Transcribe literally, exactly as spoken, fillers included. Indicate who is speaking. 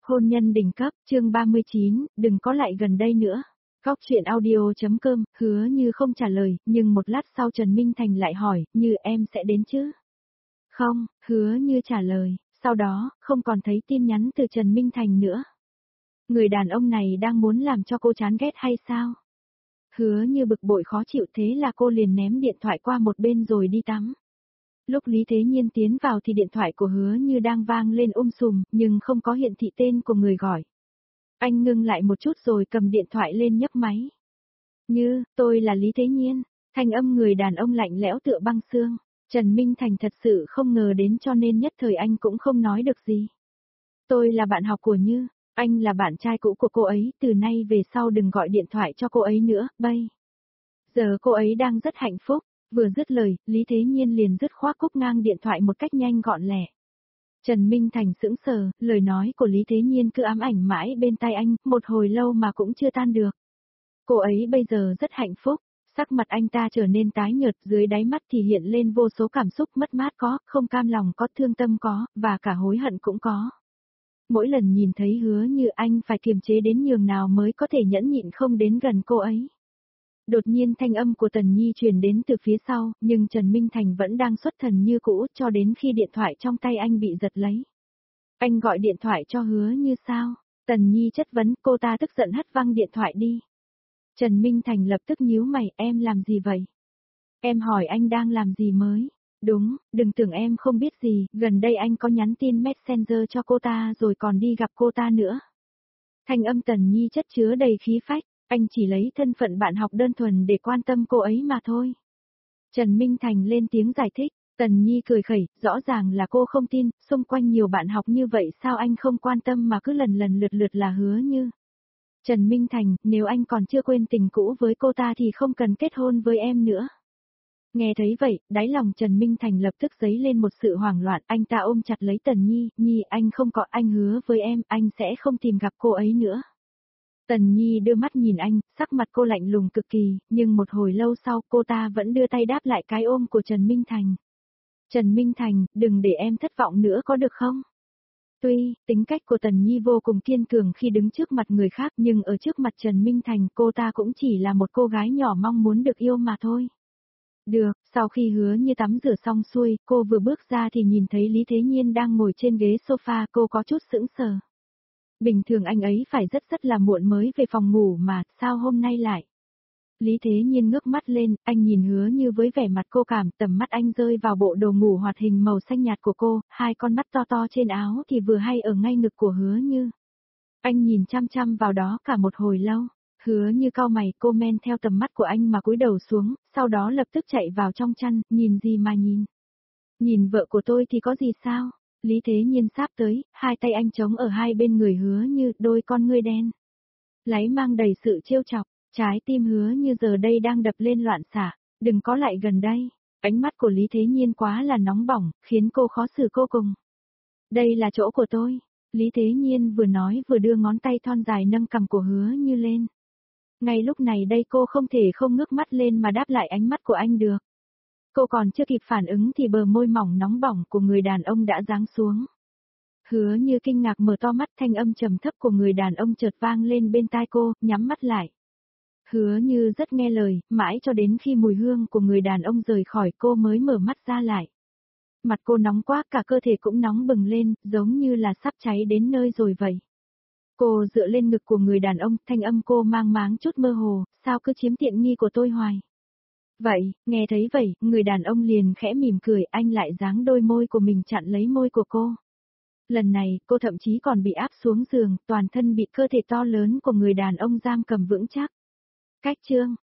Speaker 1: Hôn nhân đỉnh cấp, chương ba mươi chín, đừng có lại gần đây nữa. Góc chuyện audio.com, Hứa Như không trả lời, nhưng một lát sau Trần Minh Thành lại hỏi, Như em sẽ đến chứ? Không, Hứa Như trả lời, sau đó, không còn thấy tin nhắn từ Trần Minh Thành nữa. Người đàn ông này đang muốn làm cho cô chán ghét hay sao? Hứa Như bực bội khó chịu, thế là cô liền ném điện thoại qua một bên rồi đi tắm. Lúc Lý Thế Nhiên tiến vào thì điện thoại của Hứa Như đang vang lên um sùm, nhưng không có hiện thị tên của người gọi. Anh ngưng lại một chút rồi cầm điện thoại lên nhấc máy. Như, tôi là Lý Thế Nhiên, thanh âm người đàn ông lạnh lẽo tựa băng xương. Trần Minh Thành thật sự không ngờ đến cho nên nhất thời anh cũng không nói được gì. Tôi là bạn học của Như, anh là bạn trai cũ của cô ấy, từ nay về sau đừng gọi điện thoại cho cô ấy nữa, bây giờ cô ấy đang rất hạnh phúc. Vừa dứt lời, Lý Thế Nhiên liền dứt khoát cúp ngang điện thoại một cách nhanh gọn lẹ. Trần Minh Thành sững sờ, lời nói của Lý Thế Nhiên cứ ám ảnh mãi bên tai anh, một hồi lâu mà cũng chưa tan được. Cô ấy bây giờ rất hạnh phúc, sắc mặt anh ta trở nên tái nhợt, dưới đáy mắt thì hiện lên vô số cảm xúc, mất mát có, không cam lòng có, thương tâm có, và cả hối hận cũng có. Mỗi lần nhìn thấy Hứa Như anh phải kiềm chế đến nhường nào mới có thể nhẫn nhịn không đến gần cô ấy. Đột nhiên thanh âm của Tần Nhi truyền đến từ phía sau, nhưng Trần Minh Thành vẫn đang xuất thần như cũ cho đến khi điện thoại trong tay anh bị giật lấy. Anh gọi điện thoại cho Hứa Như sao? Tần Nhi chất vấn, cô ta tức giận hất văng điện thoại đi. Trần Minh Thành lập tức nhíu mày, em làm gì vậy? Em hỏi anh đang làm gì mới? Đúng, đừng tưởng em không biết gì, gần đây anh có nhắn tin Messenger cho cô ta rồi còn đi gặp cô ta nữa. Thanh âm Tần Nhi chất chứa đầy khí phách. Anh chỉ lấy thân phận bạn học đơn thuần để quan tâm cô ấy mà thôi. Trần Minh Thành lên tiếng giải thích, Tần Nhi cười khẩy, rõ ràng là cô không tin, xung quanh nhiều bạn học như vậy sao anh không quan tâm mà cứ lần lần lượt lượt là Hứa Như. Trần Minh Thành, nếu anh còn chưa quên tình cũ với cô ta thì không cần kết hôn với em nữa. Nghe thấy vậy, đáy lòng Trần Minh Thành lập tức dấy lên một sự hoảng loạn, anh ta ôm chặt lấy Tần Nhi, Nhi anh không có, anh hứa với em, anh sẽ không tìm gặp cô ấy nữa. Tần Nhi đưa mắt nhìn anh, sắc mặt cô lạnh lùng cực kỳ, nhưng một hồi lâu sau cô ta vẫn đưa tay đáp lại cái ôm của Trần Minh Thành. Trần Minh Thành, đừng để em thất vọng nữa có được không? Tuy, tính cách của Tần Nhi vô cùng kiên cường khi đứng trước mặt người khác nhưng ở trước mặt Trần Minh Thành cô ta cũng chỉ là một cô gái nhỏ mong muốn được yêu mà thôi. Được, sau khi Hứa Như tắm rửa xong xuôi, cô vừa bước ra thì nhìn thấy Lý Thế Nhiên đang ngồi trên ghế sofa, cô có chút sững sờ. Bình thường anh ấy phải rất rất là muộn mới về phòng ngủ mà, sao hôm nay lại? Lý Thế Nhiên ngước mắt lên, anh nhìn Hứa Như với vẻ mặt cô cảm, tầm mắt anh rơi vào bộ đồ ngủ hoạt hình màu xanh nhạt của cô, hai con mắt to to trên áo thì vừa hay ở ngay ngực của Hứa Như. Anh nhìn chăm chăm vào đó cả một hồi lâu, Hứa Như cau mày, cô men theo tầm mắt của anh mà cúi đầu xuống, sau đó lập tức chạy vào trong chăn, nhìn gì mà nhìn? Nhìn vợ của tôi thì có gì sao? Lý Thế Nhiên sáp tới, hai tay anh chống ở hai bên người Hứa Như, đôi con ngươi đen. Láy mang đầy sự trêu chọc, trái tim Hứa Như giờ đây đang đập lên loạn xạ, đừng có lại gần đây. Ánh mắt của Lý Thế Nhiên quá là nóng bỏng, khiến cô khó xử cô cùng. Đây là chỗ của tôi. Lý Thế Nhiên vừa nói vừa đưa ngón tay thon dài nâng cằm của Hứa Như lên. Ngay lúc này đây cô không thể không ngước mắt lên mà đáp lại ánh mắt của anh được. Cô còn chưa kịp phản ứng thì bờ môi mỏng nóng bỏng của người đàn ông đã giáng xuống. Hứa Như kinh ngạc mở to mắt, thanh âm trầm thấp của người đàn ông chợt vang lên bên tai cô, nhắm mắt lại. Hứa Như rất nghe lời, mãi cho đến khi mùi hương của người đàn ông rời khỏi cô mới mở mắt ra lại. Mặt cô nóng quá, cả cơ thể cũng nóng bừng lên, giống như là sắp cháy đến nơi rồi vậy. Cô dựa lên ngực của người đàn ông, thanh âm cô mang máng chút mơ hồ, sao cứ chiếm tiện nghi của tôi hoài. Vậy, nghe thấy vậy, người đàn ông liền khẽ mỉm cười, anh lại giáng đôi môi của mình chặn lấy môi của cô. Lần này, cô thậm chí còn bị áp xuống giường, toàn thân bị cơ thể to lớn của người đàn ông giam cầm vững chắc. Cách chương